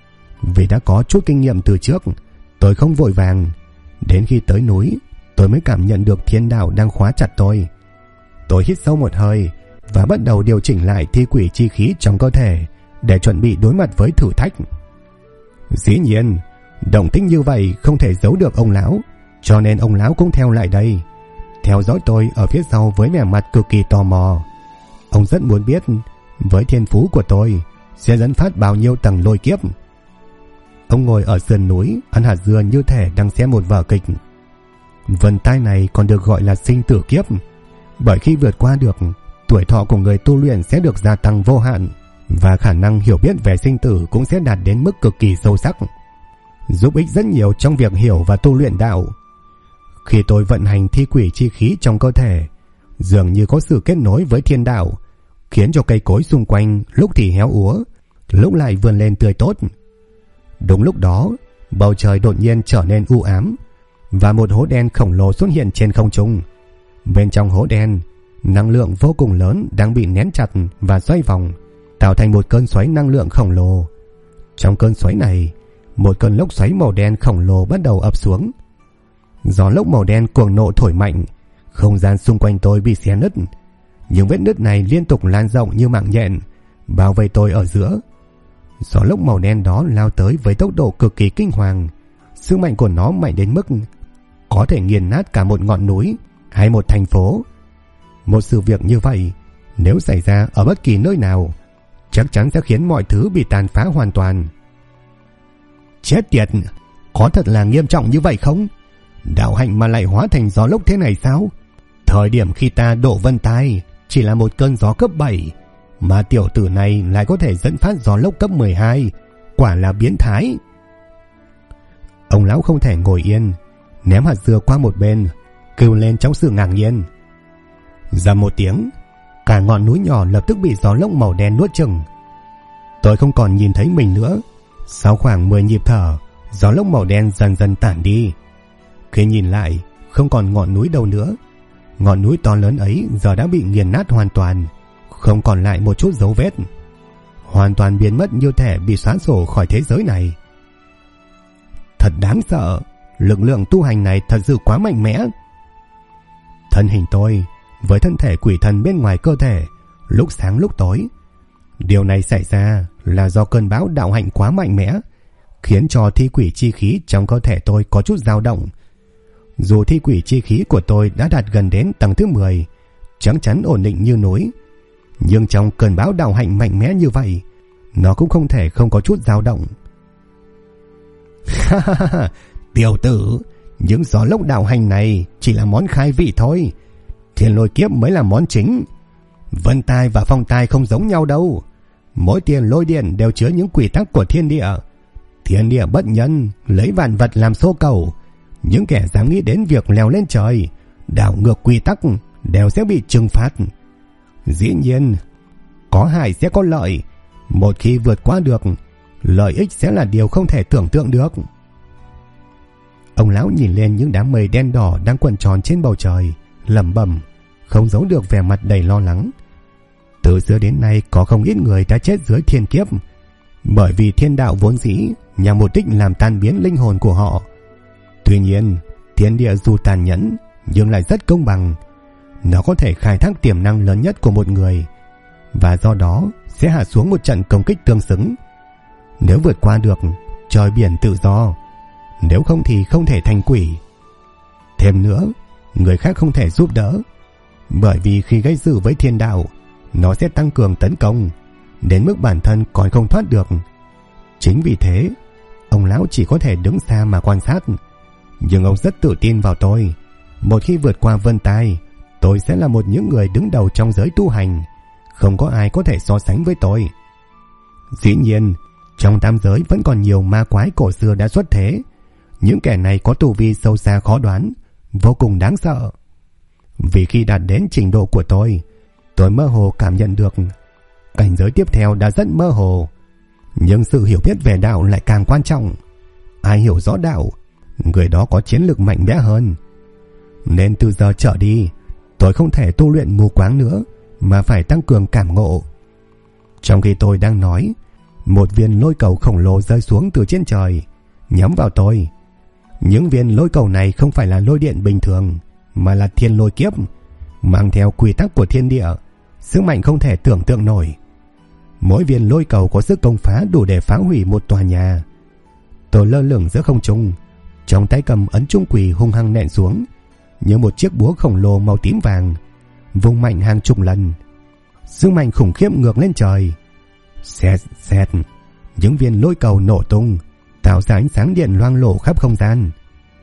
Vì đã có chút kinh nghiệm từ trước, tôi không vội vàng. Đến khi tới núi, tôi mới cảm nhận được thiên đạo đang khóa chặt tôi. Tôi hít sâu một hơi và bắt đầu điều chỉnh lại thi quỷ chi khí trong cơ thể để chuẩn bị đối mặt với thử thách. Dĩ nhiên, động tĩnh như vậy không thể giấu được ông lão, cho nên ông lão cũng theo lại đây, theo dõi tôi ở phía sau với vẻ mặt cực kỳ tò mò. Ông rất muốn biết với thiên phú của tôi sẽ dẫn phát bao nhiêu tầng lôi kiếp. Ông ngồi ở sườn núi ăn hạt dưa như thể đang xem một vở kịch. Vân tai này còn được gọi là sinh tử kiếp, bởi khi vượt qua được, tuổi thọ của người tu luyện sẽ được gia tăng vô hạn, và khả năng hiểu biết về sinh tử cũng sẽ đạt đến mức cực kỳ sâu sắc, giúp ích rất nhiều trong việc hiểu và tu luyện đạo. Khi tôi vận hành thi quỷ chi khí trong cơ thể, dường như có sự kết nối với thiên đạo, khiến cho cây cối xung quanh lúc thì héo úa, lúc lại vươn lên tươi tốt. Đúng lúc đó, bầu trời đột nhiên trở nên u ám, và một hố đen khổng lồ xuất hiện trên không trung. Bên trong hố đen, năng lượng vô cùng lớn đang bị nén chặt và xoay vòng, tạo thành một cơn xoáy năng lượng khổng lồ. Trong cơn xoáy này, một cơn lốc xoáy màu đen khổng lồ bắt đầu ập xuống. Gió lốc màu đen cuồng nộ thổi mạnh, không gian xung quanh tôi bị xé nứt. Những vết nứt này liên tục lan rộng như mạng nhện, bao vây tôi ở giữa. Gió lốc màu đen đó lao tới với tốc độ cực kỳ kinh hoàng. Sức mạnh của nó mạnh đến mức có thể nghiền nát cả một ngọn núi hay một thành phố. Một sự việc như vậy, nếu xảy ra ở bất kỳ nơi nào, chắc chắn sẽ khiến mọi thứ bị tàn phá hoàn toàn. Chết tiệt, có thật là nghiêm trọng như vậy không? Đạo hạnh mà lại hóa thành gió lốc thế này sao? Thời điểm khi ta độ vân tai chỉ là một cơn gió cấp 7, mà tiểu tử này lại có thể dẫn phát gió lốc cấp 12, quả là biến thái. Ông lão không thể ngồi yên, ném hạt dưa qua một bên, kêu lên trong sự ngạc nhiên. Ra một tiếng, cả ngọn núi nhỏ lập tức bị gió lốc màu đen nuốt chửng. Tôi không còn nhìn thấy mình nữa. Sau khoảng 10 nhịp thở, gió lốc màu đen dần dần tản đi. Khi nhìn lại, không còn ngọn núi đâu nữa. Ngọn núi to lớn ấy giờ đã bị nghiền nát hoàn toàn, không còn lại một chút dấu vết, hoàn toàn biến mất như thể bị xóa sổ khỏi thế giới này. Thật đáng sợ, lực lượng tu hành này thật sự quá mạnh mẽ. Thân hình tôi với thân thể quỷ thần bên ngoài cơ thể lúc sáng lúc tối. Điều này xảy ra là do cơn bão đạo hạnh quá mạnh mẽ, khiến cho thi quỷ chi khí trong cơ thể tôi có chút dao động. Dù thi quỷ chi khí của tôi đã đạt gần đến tầng thứ 10, chắc chắn ổn định như núi, nhưng trong cơn bão đạo hạnh mạnh mẽ như vậy, nó cũng không thể không có chút dao động. Tiểu tử, những gió lốc đạo hành này chỉ là món khai vị thôi. Thiên lôi kiếp mới là món chính. Vân tai và phong tai không giống nhau đâu. Mỗi tiền lôi điện đều chứa những quy tắc của thiên địa. Thiên địa bất nhân, lấy vạn vật làm số cầu. Những kẻ dám nghĩ đến việc leo lên trời, đảo ngược quy tắc đều sẽ bị trừng phạt. Dĩ nhiên, có hại sẽ có lợi. Một khi vượt qua được, lợi ích sẽ là điều không thể tưởng tượng được. Ông lão nhìn lên những đám mây đen đỏ đang quẩn tròn trên bầu trời, lẩm bẩm, không giấu được vẻ mặt đầy lo lắng. Từ xưa đến nay có không ít người đã chết dưới thiên kiếp, bởi vì thiên đạo vốn dĩ nhằm mục đích làm tan biến linh hồn của họ. Tuy nhiên, thiên địa dù tàn nhẫn nhưng lại rất công bằng. Nó có thể khai thác tiềm năng lớn nhất của một người, và do đó sẽ hạ xuống một trận công kích tương xứng. Nếu vượt qua được, trời biển tự do, nếu không thì không thể thành quỷ. Thêm nữa, người khác không thể giúp đỡ, bởi vì khi gây sự với thiên đạo, nó sẽ tăng cường tấn công, đến mức bản thân còn không thoát được. Chính vì thế, ông lão chỉ có thể đứng xa mà quan sát. Nhưng ông rất tự tin vào tôi. Một khi vượt qua vân tai, tôi sẽ là một những người đứng đầu trong giới tu hành. Không có ai có thể so sánh với tôi. Dĩ nhiên, trong tam giới vẫn còn nhiều ma quái cổ xưa đã xuất thế. Những kẻ này có tu vi sâu xa khó đoán, vô cùng đáng sợ. Vì khi đạt đến trình độ của tôi mơ hồ cảm nhận được cảnh giới tiếp theo đã rất mơ hồ. Nhưng sự hiểu biết về đạo lại càng quan trọng. Ai hiểu rõ đạo, người đó có chiến lược mạnh mẽ hơn. Nên từ giờ trở đi, tôi không thể tu luyện mù quáng nữa, mà phải tăng cường cảm ngộ. Trong khi tôi đang nói, một viên lôi cầu khổng lồ rơi xuống từ trên trời, nhắm vào tôi. Những viên lôi cầu này không phải là lôi điện bình thường, mà là thiên lôi kiếp, mang theo quy tắc của thiên địa, sức mạnh không thể tưởng tượng nổi. Mỗi viên lôi cầu có sức công phá đủ để phá hủy một tòa nhà. Tôi lơ lửng giữa không trung, trong tay cầm ấn trung quỷ hung hăng nện xuống, như một chiếc búa khổng lồ màu tím vàng, vung mạnh hàng chục lần. Sức mạnh khủng khiếp ngược lên trời. Xẹt xẹt, những viên lôi cầu nổ tung, tạo ra ánh sáng điện loang lổ khắp không gian.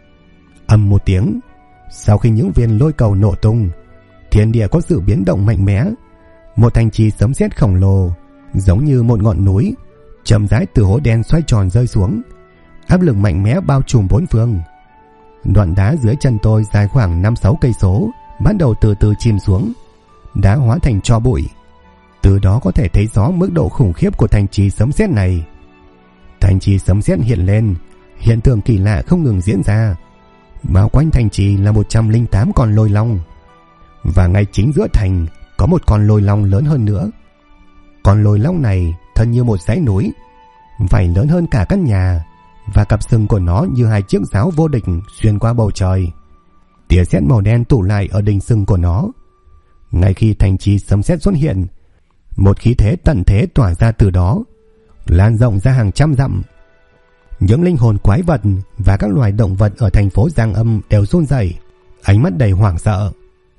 Ầm một tiếng, sau khi những viên lôi cầu nổ tung, thiên địa có sự biến động mạnh mẽ. Một thành trì sấm sét khổng lồ, giống như một ngọn núi, chậm rãi từ hố đen xoay tròn rơi xuống. Áp lực mạnh mẽ bao trùm bốn phương. Đoạn đá dưới chân tôi dài khoảng 5-6 cây số bắt đầu từ từ chìm xuống, đá hóa thành tro bụi. Từ đó có thể thấy rõ mức độ khủng khiếp của thành trì sấm sét này. Thành trì sấm sét hiện lên, hiện tượng kỳ lạ không ngừng diễn ra. Bao quanh thành trì là 108 con lôi long, và ngay chính giữa thành có một con lôi long lớn hơn nữa. Con lôi long này thân như một dãy núi, vảy lớn hơn cả căn nhà, và cặp sừng của nó như hai chiếc giáo vô địch xuyên qua bầu trời. Tia sét màu đen tụ lại ở đỉnh sừng của nó. Ngay khi thành trì sấm sét xuất hiện, một khí thế tận thế tỏa ra từ đó, lan rộng ra hàng trăm dặm. Những linh hồn quái vật và các loài động vật ở thành phố Giang Âm đều run rẩy, ánh mắt đầy hoảng sợ.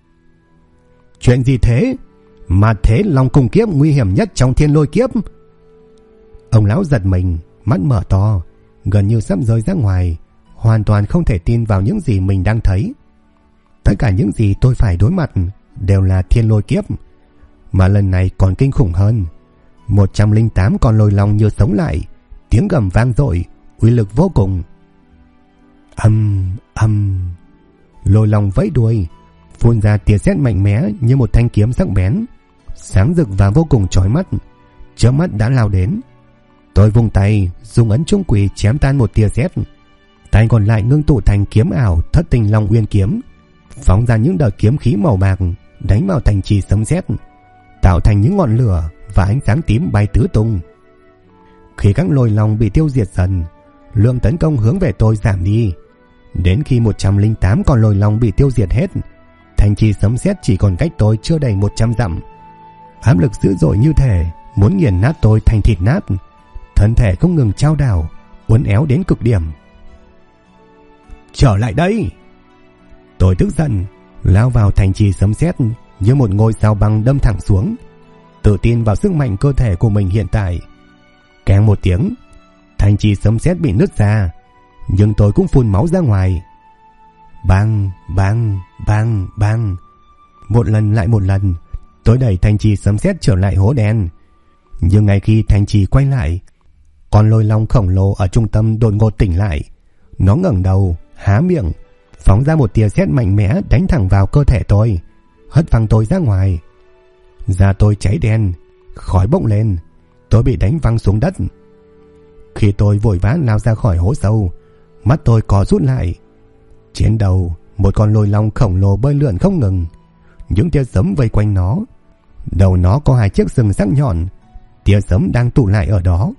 Chuyện gì thế? Mà thế long cung kiếp nguy hiểm nhất trong thiên lôi kiếp. Ông lão giật mình, mắt mở to, gần như sắp rơi ra ngoài, hoàn toàn không thể tin vào những gì mình đang thấy. Tất cả những gì tôi phải đối mặt đều là thiên lôi kiếp, mà lần này còn kinh khủng hơn. 108 con lôi long như sống lại, tiếng gầm vang dội, uy lực vô cùng. Lôi long vẫy đuôi, phun ra tia sét mạnh mẽ như một thanh kiếm sắc bén, sáng rực và vô cùng chói mắt, chớp mắt đã lao đến. Tôi vung tay, dùng ấn trung quỷ chém tan một tia sét. tay còn lại ngưng tụ thành kiếm ảo Thất Tinh Long Uyên kiếm, phóng ra những đợt kiếm khí màu bạc đánh vào thành trì sấm sét, tạo thành những ngọn lửa và ánh sáng tím bay tứ tung. Khi các lôi long bị tiêu diệt dần, lượng tấn công hướng về tôi giảm đi. Đến khi 108 con lôi long bị tiêu diệt hết, thành trì sấm sét chỉ còn cách tôi chưa đầy 100 dặm. Áp lực dữ dội như thể muốn nghiền nát tôi thành thịt nát, thân thể không ngừng chao đảo, uốn éo đến cực điểm. Trở lại đây! Tôi tức giận, lao vào thành trì sấm sét như một ngôi sao băng đâm thẳng xuống, tự tin vào sức mạnh cơ thể của mình hiện tại. Keng một tiếng, thành trì sấm sét bị nứt ra, nhưng tôi cũng phun máu ra ngoài. Bang, bang, bang, bang. Một lần lại một lần, tôi đẩy thành trì sấm sét trở lại hố đen. Nhưng ngay khi thành trì quay lại, con lôi long khổng lồ ở trung tâm đột ngột tỉnh lại. Nó ngẩng đầu, há miệng, phóng ra một tia sét mạnh mẽ đánh thẳng vào cơ thể tôi, hất văng tôi ra ngoài. Da tôi cháy đen, khói bốc lên, tôi bị đánh văng xuống đất. Khi tôi vội vã lao ra khỏi hố sâu, mắt tôi co rút lại. Trên đầu, một con lôi long khổng lồ bơi lượn không ngừng, những tia sấm vây quanh nó. Đầu nó có 2 chiếc sừng sắc nhọn, tia sấm đang tụ lại ở đó.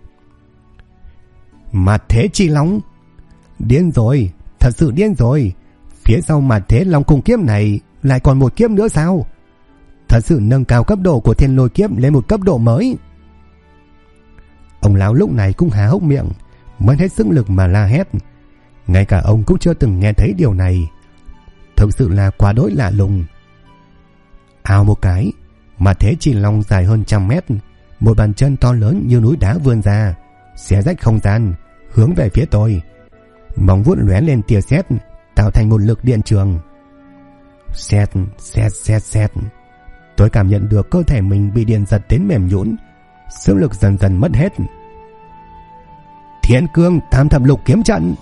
Mạt Thế Chi Long! Điên rồi, thật sự điên rồi. Phía sau Mạt Thế Long Cung kiếp này lại còn một kiếp nữa sao? Thật sự nâng cao cấp độ của Thiên Lôi kiếp lên một cấp độ mới. Ông lão lúc này cũng há hốc miệng, mất hết sức lực mà la hét. Ngay cả ông cũng chưa từng nghe thấy điều này. Thực sự là quá đỗi lạ lùng. Ào một cái, Mạt Thế Chi Long dài hơn 100 mét, một bàn chân to lớn như núi đá vươn ra, xé rách không gian, hướng về phía tôi. Móng vuốt lóe lên tia sét, tạo thành một lực điện trường. Sét, sét, sét, sét. Tôi cảm nhận được cơ thể mình bị điện giật đến mềm nhũn, sức lực dần dần mất hết. Thiên Cương Tam Thập Lục kiếm trận.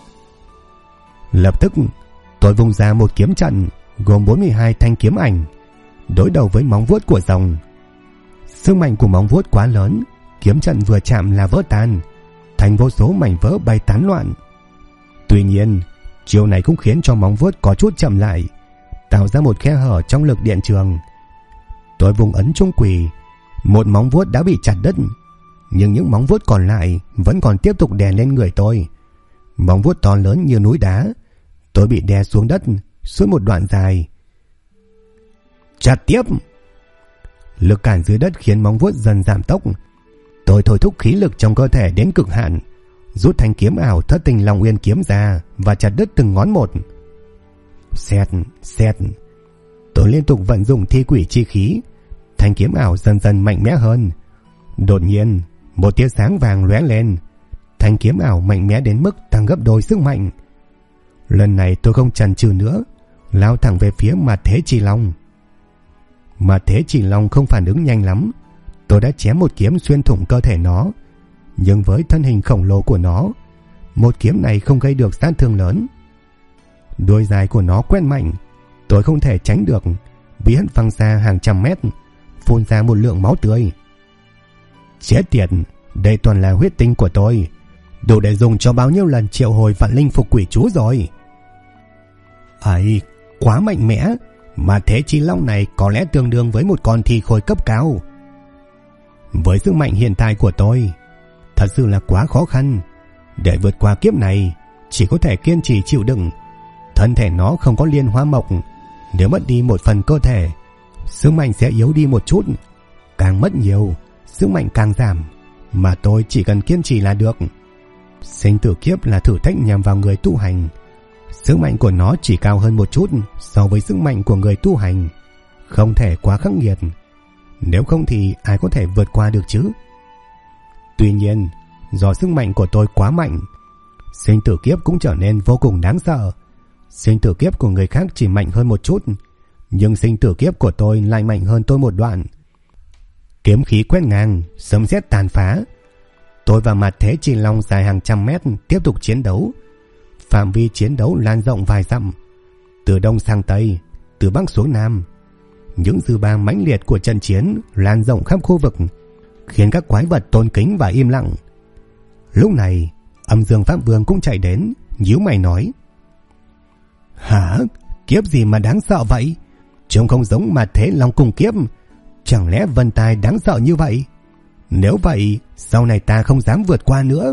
Lập tức tôi vung ra một kiếm trận gồm 42 thanh kiếm ảnh, đối đầu với móng vuốt của rồng. Sức mạnh của móng vuốt quá lớn, kiếm trận vừa chạm là vỡ tan, thành vô số mảnh vỡ bay tán loạn. Tuy nhiên, chiêu này cũng khiến cho móng vuốt có chút chậm lại, tạo ra một khe hở trong lực điện trường. Tôi vùng ấn trung quỷ, một móng vuốt đã bị chặt đứt, nhưng những móng vuốt còn lại vẫn còn tiếp tục đè lên người tôi. Móng vuốt to lớn như núi đá, tôi bị đè xuống đất suốt một đoạn dài. Chặt tiếp! Lực cản dưới đất khiến móng vuốt dần giảm tốc. Tôi thôi thúc khí lực trong cơ thể đến cực hạn, rút thanh kiếm ảo Thất Tinh Long Uyên kiếm ra và chặt đứt từng ngón một. Xẹt, xẹt. Tôi liên tục vận dụng thi quỷ chi khí, thanh kiếm ảo dần dần mạnh mẽ hơn. Đột nhiên, một tia sáng vàng lóe lên, thanh kiếm ảo mạnh mẽ đến mức tăng gấp đôi sức mạnh. Lần này tôi không chần chừ nữa, lao thẳng về phía Mạt Thế Chi Long. Mạt Thế Chi Long không phản ứng nhanh lắm, tôi đã chém một kiếm xuyên thủng cơ thể nó. Nhưng với thân hình khổng lồ của nó, một kiếm này không gây được sát thương lớn. Đuôi dài của nó quét mạnh, tôi không thể tránh được, bị hất văng xa hàng trăm mét, phun ra một lượng máu tươi. Chết tiệt, đây toàn là huyết tinh của tôi, đủ để dùng cho bao nhiêu lần triệu hồi vạn linh phục quỷ chú rồi. Ấy, quá mạnh mẽ, mà Thế Chi Long này có lẽ tương đương với một con thi khôi cấp cao. Với sức mạnh hiện tại của tôi, thật sự là quá khó khăn. Để vượt qua kiếp này, chỉ có thể kiên trì chịu đựng. Thân thể nó không có liên hoa mộc, nếu mất đi một phần cơ thể, sức mạnh sẽ yếu đi một chút. Càng mất nhiều, sức mạnh càng giảm, mà tôi chỉ cần kiên trì là được. Sinh tử kiếp là thử thách nhằm vào người tu hành. Sức mạnh của nó chỉ cao hơn một chút so với sức mạnh của người tu hành, không thể quá khắc nghiệt, nếu không thì ai có thể vượt qua được chứ. Tuy nhiên, do sức mạnh của tôi quá mạnh, sinh tử kiếp cũng trở nên vô cùng đáng sợ. Sinh tử kiếp của người khác chỉ mạnh hơn một chút, nhưng sinh tử kiếp của tôi lại mạnh hơn tôi một đoạn. Kiếm khí quét ngang, sấm sét tàn phá. Tôi và Mạt Thế Chi Long dài hàng trăm mét tiếp tục chiến đấu. Phạm vi chiến đấu lan rộng vài dặm, từ đông sang tây, từ bắc xuống nam. Những dư ba mãnh liệt của trận chiến lan rộng khắp khu vực, khiến các quái vật tôn kính và im lặng. Lúc này, Âm Dương Pháp Vương cũng chạy đến, nhíu mày nói: Hả? Kiếp gì mà đáng sợ vậy? Trông không giống mà thế Long Cung kiếp. Chẳng lẽ vân tài đáng sợ như vậy? Nếu vậy, sau này ta không dám vượt qua nữa.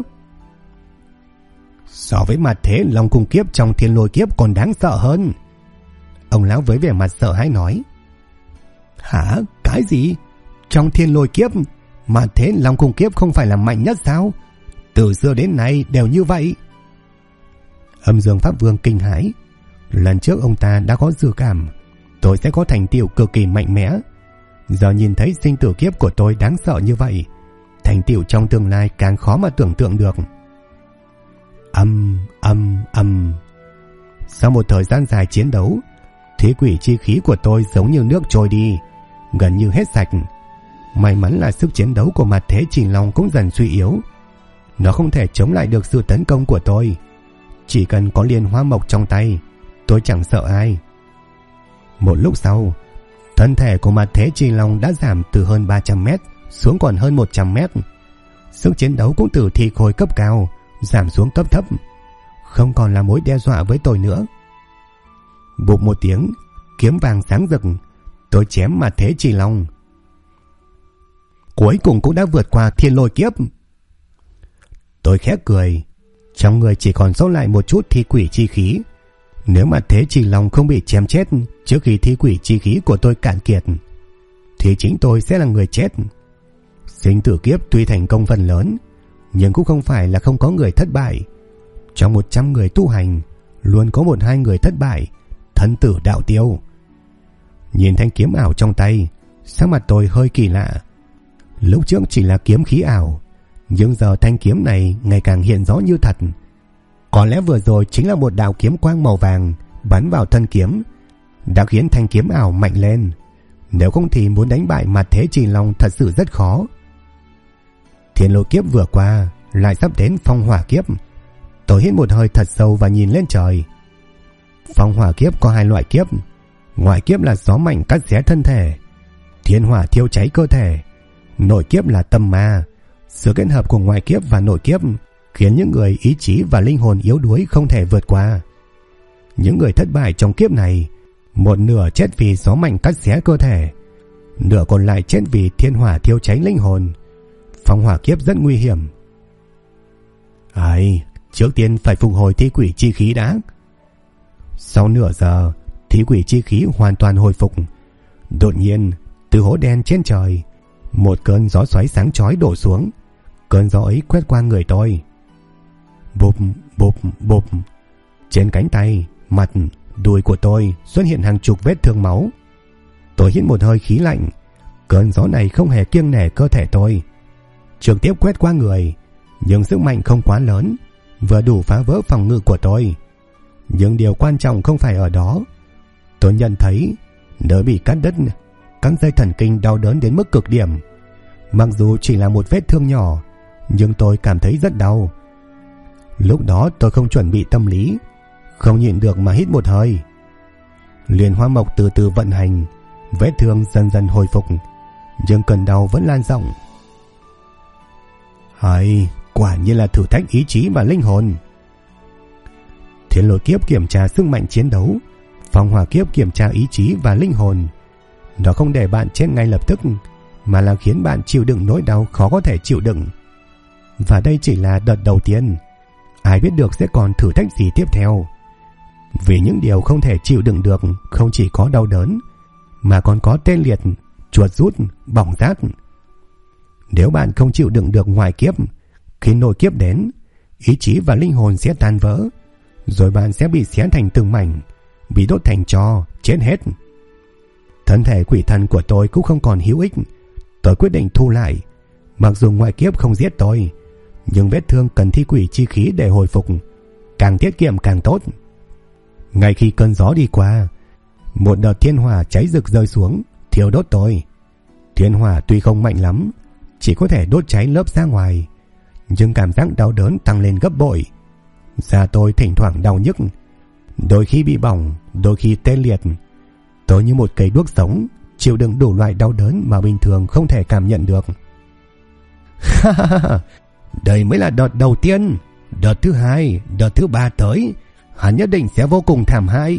So với mặt thế Long Cung kiếp trong Thiên Lôi kiếp còn đáng sợ hơn. Ông lão với vẻ mặt sợ hãi nói: Hả? Cái gì? Trong Thiên Lôi kiếp, mặt thế Long Cung kiếp không phải là mạnh nhất sao? Từ xưa đến nay đều như vậy. Âm Dương Pháp Vương kinh hãi. Lần trước ông ta đã có dự cảm tôi sẽ có thành tựu cực kỳ mạnh mẽ. Giờ nhìn thấy sinh tử kiếp của tôi đáng sợ như vậy, thành tựu trong tương lai càng khó mà tưởng tượng được. Sau một thời gian dài chiến đấu, thí quỷ chi khí của tôi giống như nước trôi đi, gần như hết sạch. May mắn là sức chiến đấu của mặt thế Trình Long cũng dần suy yếu. Nó không thể chống lại được sự tấn công của tôi. Chỉ cần có Liên Hoa Mộc trong tay, tôi chẳng sợ ai. Một lúc sau, thân thể của mặt thế Trình Long đã giảm từ hơn 300 mét xuống còn hơn 100 mét. Sức chiến đấu cũng từ thi khôi cấp cao giảm xuống cấp thấp, không còn là mối đe dọa với tôi nữa. Bụp một tiếng, kiếm vàng sáng rực, tôi chém mặt thế Trình Long. Cuối cùng cũng đã vượt qua Thiên Lôi kiếp. Tôi khẽ cười, trong người chỉ còn sót lại một chút thi quỷ chi khí. Nếu mà thế Trình Long không bị chém chết trước khi thi quỷ chi khí của tôi cạn kiệt, thì chính tôi sẽ là người chết. Sinh tử kiếp tuy thành công phần lớn, nhưng cũng không phải là không có người thất bại. Trong 100 người tu hành, luôn có 1-2 người thất bại, thân tử đạo tiêu. Nhìn thanh kiếm ảo trong tay, sắc mặt tôi hơi kỳ lạ. Lúc trước chỉ là kiếm khí ảo, nhưng giờ thanh kiếm này ngày càng hiện rõ như thật. Có lẽ vừa rồi chính là một đạo kiếm quang màu vàng bắn vào thân kiếm, đã khiến thanh kiếm ảo mạnh lên. Nếu không thì muốn đánh bại mặt thế Trình Long thật sự rất khó. Thiên Lôi kiếp vừa qua, lại sắp đến phong hỏa kiếp. Tôi hít một hơi thật sâu và nhìn lên trời. Phong hỏa kiếp có 2 loại kiếp. Ngoại kiếp là gió mạnh cắt xé thân thể, thiên hỏa thiêu cháy cơ thể. Nội kiếp là tâm ma. Sự kết hợp của ngoại kiếp và nội kiếp khiến những người ý chí và linh hồn yếu đuối không thể vượt qua. Những người thất bại trong kiếp này, một nửa chết vì gió mạnh cắt xé cơ thể, nửa còn lại chết vì thiên hỏa thiêu cháy linh hồn. Phong hỏa kiếp rất nguy hiểm. Trước tiên phải phục hồi thi quỷ chi khí đã. Sau nửa giờ, thi quỷ chi khí hoàn toàn hồi phục. Đột nhiên, từ hố đen trên trời, một cơn gió xoáy sáng chói đổ xuống. Cơn gió ấy quét qua người tôi. Bụp bụp bụp. Trên cánh tay, mặt, đùi của tôi xuất hiện hàng chục vết thương máu. Tôi hít một hơi khí lạnh. Cơn gió này không hề kiêng nể cơ thể tôi, trực tiếp quét qua người, nhưng sức mạnh không quá lớn, vừa đủ phá vỡ phòng ngự của tôi. Nhưng điều quan trọng không phải ở đó. Tôi nhận thấy nơi bị cắt đứt, các dây thần kinh đau đớn đến mức cực điểm. Mặc dù chỉ là một vết thương nhỏ, nhưng tôi cảm thấy rất đau. Lúc đó tôi không chuẩn bị tâm lý, không nhịn được mà hít một hơi. Liên Hoa Mộc từ từ vận hành, vết thương dần dần hồi phục, nhưng cơn đau vẫn lan rộng. Quả nhiên là thử thách ý chí và linh hồn. Thiên Lôi kiếp kiểm tra sức mạnh chiến đấu, phong hỏa kiếp kiểm tra ý chí và linh hồn. Nó không để bạn chết ngay lập tức, mà là khiến bạn chịu đựng nỗi đau khó có thể chịu đựng. Và đây chỉ là đợt đầu tiên, ai biết được sẽ còn thử thách gì tiếp theo. Vì những điều không thể chịu đựng được không chỉ có đau đớn, mà còn có tê liệt, chuột rút, bỏng rát. Nếu bạn không chịu đựng được ngoại kiếp, khi nội kiếp đến, ý chí và linh hồn sẽ tan vỡ, rồi bạn sẽ bị xé thành từng mảnh, bị đốt thành tro, chết hết. Thân thể quỷ thần của tôi cũng không còn hữu ích. Tôi quyết định thu lại. Mặc dù ngoại kiếp không giết tôi, nhưng vết thương cần thi quỷ chi khí để hồi phục, càng tiết kiệm càng tốt. Ngay khi cơn gió đi qua, một đợt thiên hỏa cháy rực rơi xuống, thiêu đốt tôi. Thiên hỏa tuy không mạnh lắm, chỉ có thể đốt cháy lớp da ngoài, nhưng cảm giác đau đớn tăng lên gấp bội. Da tôi thỉnh thoảng đau nhức, đôi khi bị bỏng, đôi khi tê liệt. Tôi như một cây đuốc sống, chịu đựng đủ loại đau đớn mà bình thường không thể cảm nhận được. Đây mới là đợt đầu tiên, Đợt thứ 2, đợt thứ 3 tới, hắn nhất định sẽ vô cùng thảm hại.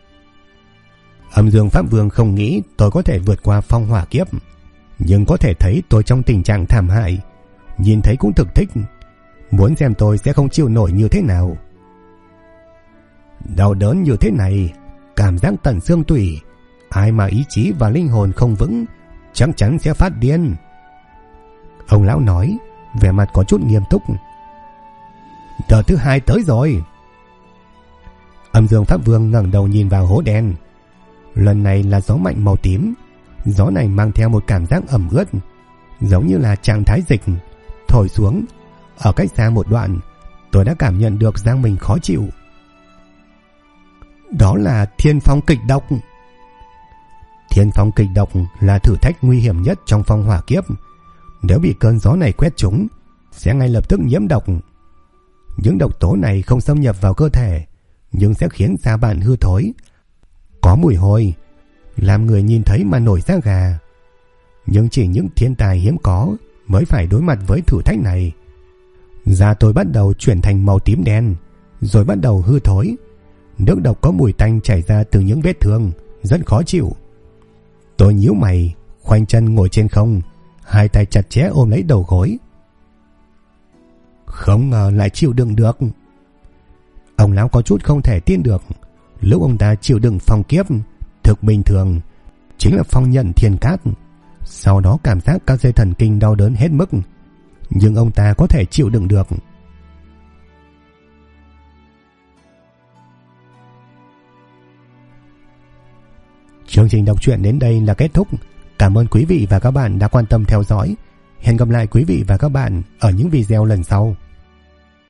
Âm Dương Pháp Vương không nghĩ tôi có thể vượt qua phong hỏa kiếp, nhưng có thể thấy tôi trong tình trạng thảm hại, nhìn thấy cũng thực thích, muốn xem tôi sẽ không chịu nổi như thế nào. Đau đớn như thế này, cảm giác tận xương tủy, ai mà ý chí và linh hồn không vững chắc chắn sẽ phát điên. Ông lão nói, vẻ mặt có chút nghiêm túc. Đợt thứ 2 tới rồi. Âm Dương Pháp Vương ngẩng đầu nhìn vào hố đen. Lần này là gió mạnh màu tím. Gió này mang theo một cảm giác ẩm ướt, giống như là trạng thái dịch thổi xuống. Ở cách xa một đoạn, tôi đã cảm nhận được rằng mình khó chịu. Đó là thiên phong kịch độc. Thiên phong kịch độc là thử thách nguy hiểm nhất trong phong hỏa kiếp. Nếu bị cơn gió này quét trúng, sẽ ngay lập tức nhiễm độc. Những độc tố này không xâm nhập vào cơ thể, nhưng sẽ khiến da bạn hư thối, có mùi hôi, làm người nhìn thấy mà nổi da gà. Nhưng chỉ những thiên tài hiếm có mới phải đối mặt với thử thách này. Da tôi bắt đầu chuyển thành màu tím đen, rồi bắt đầu hư thối. Nước độc có mùi tanh chảy ra từ những vết thương, rất khó chịu. Tôi nhíu mày, khoanh chân ngồi trên không, hai tay chặt chẽ ôm lấy đầu gối. Không ngờ lại chịu đựng được. Ông lão có chút không thể tin được. Lúc ông ta chịu đựng phong kiếp thực bình thường, chính là phong nhận thiên cát. Sau đó cảm giác các dây thần kinh đau đớn hết mức, nhưng ông ta có thể chịu đựng được. Chương trình đọc truyện đến đây là kết thúc. Cảm ơn quý vị và các bạn đã quan tâm theo dõi. Hẹn gặp lại quý vị và các bạn ở những video lần sau.